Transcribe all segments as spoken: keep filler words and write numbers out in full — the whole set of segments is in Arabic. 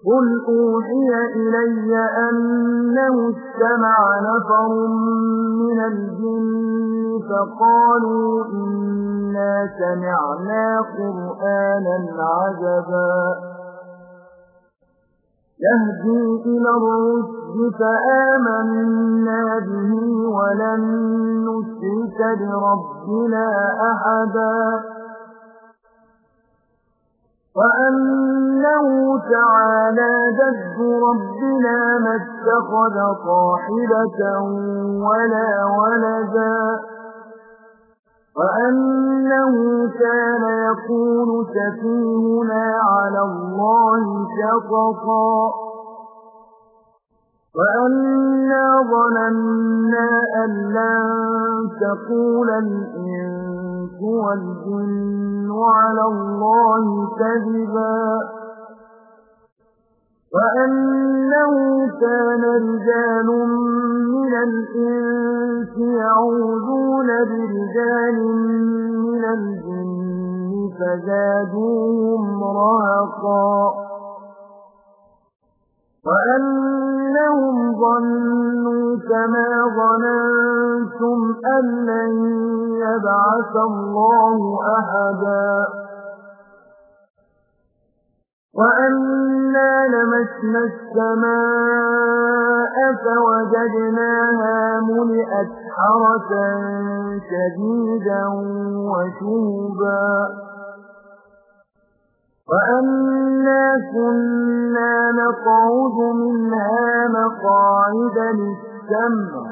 قل أوحي إلي أنه استمع نفر من الجن فقالوا إنا سمعنا قرآنا عجبا يهدي إلى الرشد فآمنا به ولن نشرك بربنا أحدا وأنه تعالى جد ربنا ما اتخذ صاحبة ولا ولدا وأنه كان يقول سفيهنا على الله شططا وأنا ظننا أن لن تقول الإنس والجن على الله كذبا وأنه كان رجال من الإنس يعوذون برجال من الجن فزادوهم رهقا وأنهم ظنوا كما ظننتم أن لن يبعث الله أحدا وأنا لمسنا السماء فوجدناها ملئت حرسا شديدا وشهبا وأنا كنا نقعد منها مقاعد للسمع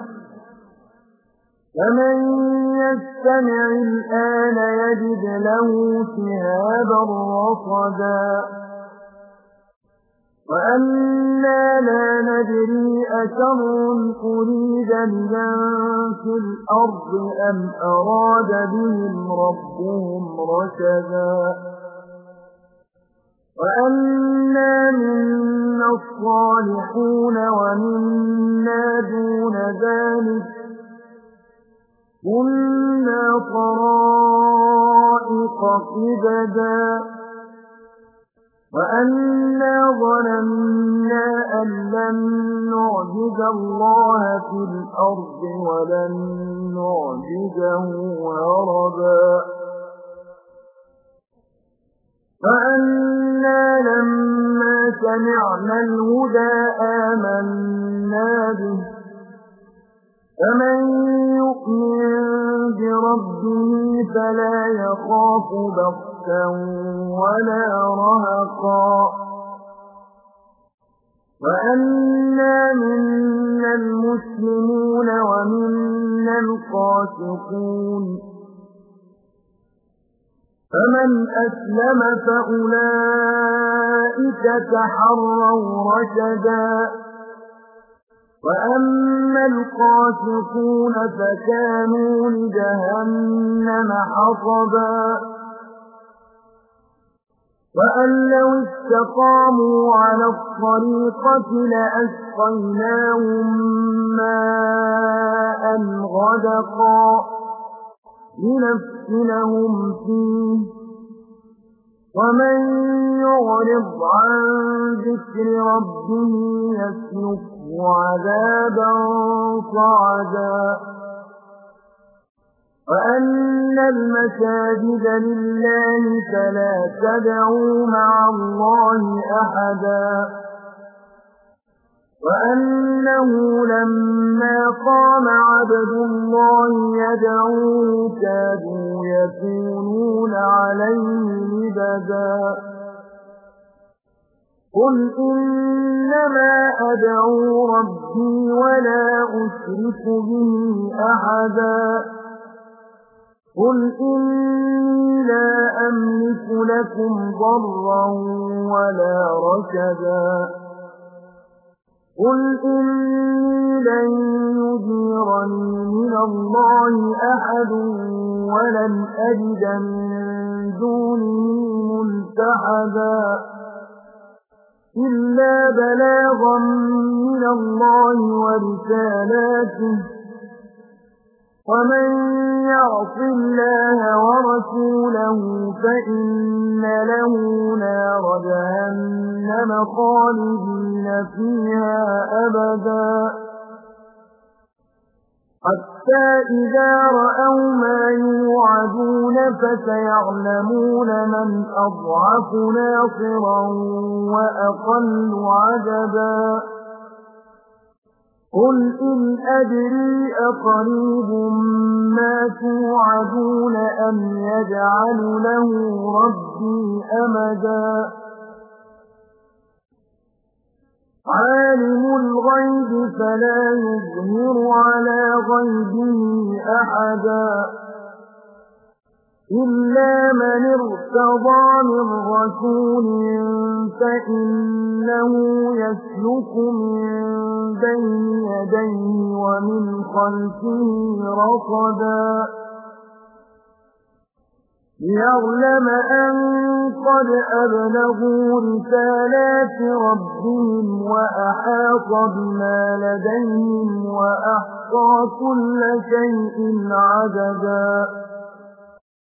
فمن يستمع الآن يجد له شهابا رصدا وأنا لا ندري أشر أريد بمن في الأرض أم أراد بهم ربهم رشدا وأنا منا الصالحون ومنا دون ذلك كنا طرائق قددا وأنا ظننا أن لن نعجز الله في الأرض ولن نعجزه هربا وأنا لما سمعنا الهدى آمنا به فمن يؤمن بربه فلا يخاف بخسا ولا رهقا وأنا منا المسلمون ومنا القاسطون فمن أسلم فأولئك تحروا رشدا وأما القاسطون فكانوا لجهنم حطبا وأن لو استقاموا على الطريقة لأسقيناهم ماء غدقا لنفتنهم فيه ومن يعرض عن ذكر ربه يسلكه عذابا صعدا وأن المساجد لله فلا تدعوا مع الله أحدا وأنه لما قام عبد الله يدعوه كادوا يكونون عليه لبدا قل إنما أدعو ربي ولا أشرك به أحدا قل إني لا أملك لكم ضرا ولا رشدا قل إني لن يجيرني من الله أحد ولن أجد من دونه ملتحدا إلا بلاغا من الله ورسالاته ومن يعص الله ورسوله فإن له نار جهنم خالدين فيها أبدا حتى إذا رأوا ما يوعدون فسيعلمون من أضعف ناصرا وأقل عددا قل إن أدري أقريب ما توعدون أم يجعل له ربي أمدا عالم الغيب فلا يظهر على غيبه أحدا إلا من ارتضى من رسول فإنه يسلك من بين يديه ومن خلفه رصدا ليعلم أن قد أبلغوا رسالات ربهم وأحاط بما لديهم وأحصى كل شيء عددا